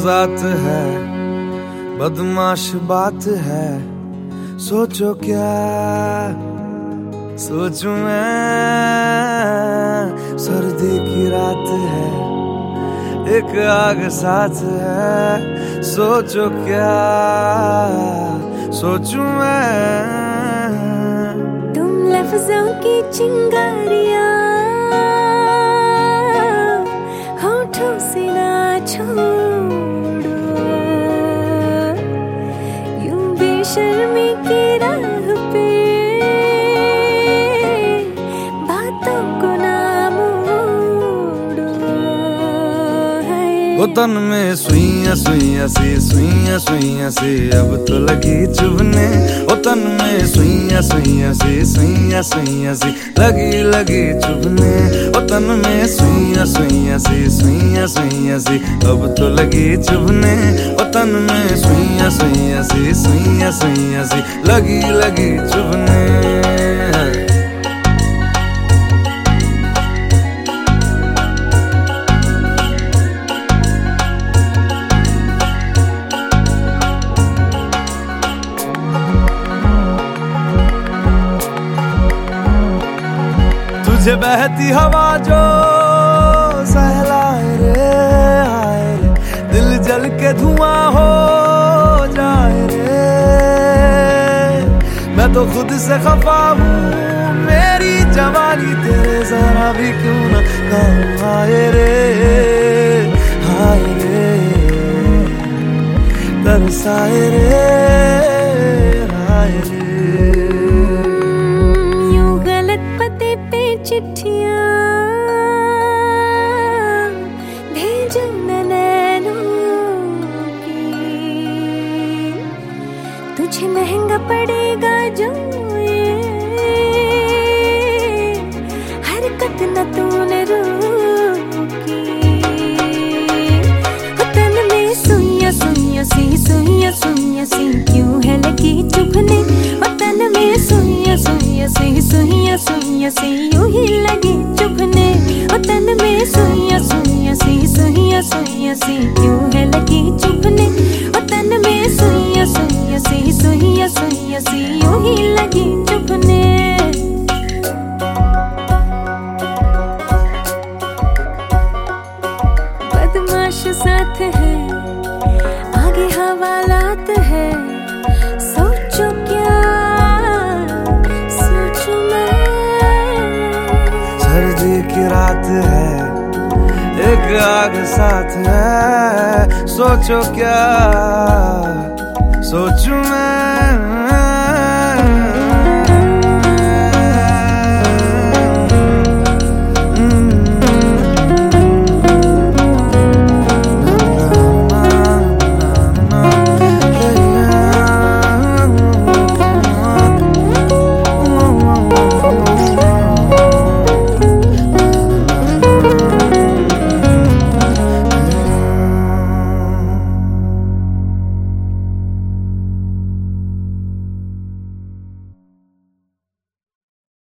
ज़ात है, बदमाश बात है। सोचो क्या सोचूं मैं, सर्दी की रात है, एक आग साथ है। सोचो क्या सोचूं मैं। तुम लफ्जों की चिंगारियां होठों से ना छोड़ो, यूं बेशर्मी की राह पे बातों को ना मोड़ो। वो तन में सुइयां सुइयां सी, सुइयां सुइयां सी अब तो लगी चुभने। वो तन में सुइयां सुइयां सी, सुइयां सुइयां सी लगी लगी चुभने। वो तन में सुइयां सुइयां सी, सुइयां सुइयां सी अब तो लगी चुभने। वो तन में सुइयां सुइयां सी, सुइयां सुइयां सी लगी लगी चुभने। तुझे बहती हवा जो सहलाए रे, आए रे, दिल जल के धुआं हो जाए रे। मैं तो खुद से खफा हूँ, मेरी जवानी तेरे जरा भी क्यों ना काम आए रे, आए रे, तरसाए रे, आए रे। चिट्ठियां भेजो नैनों की, तुझे महंगा पड़ेगा जो ये हरकत न तूने रोकी। तन में सुइयां सुइयां सी, सुइयां सुइयां सी क्यों है लगी चुभने। तन में सुइयां सुइयां सी, सुइयां सुइयां सी यूं ही लगी चुभने। तन में सुइयां सुइयां सी, सुइयां सुइयां सी क्यों है लगी चुभने। तन में सुइयां सुइयां सी, सुइयां सुइयां सी यूं ही लगी चुभने। बदमाश साथ है, आगे हवालात है। सोचो क्या सोचूं मैं। सर्दी की रात है, एक आग साथ है। सोचो क्या सोचूं मैं।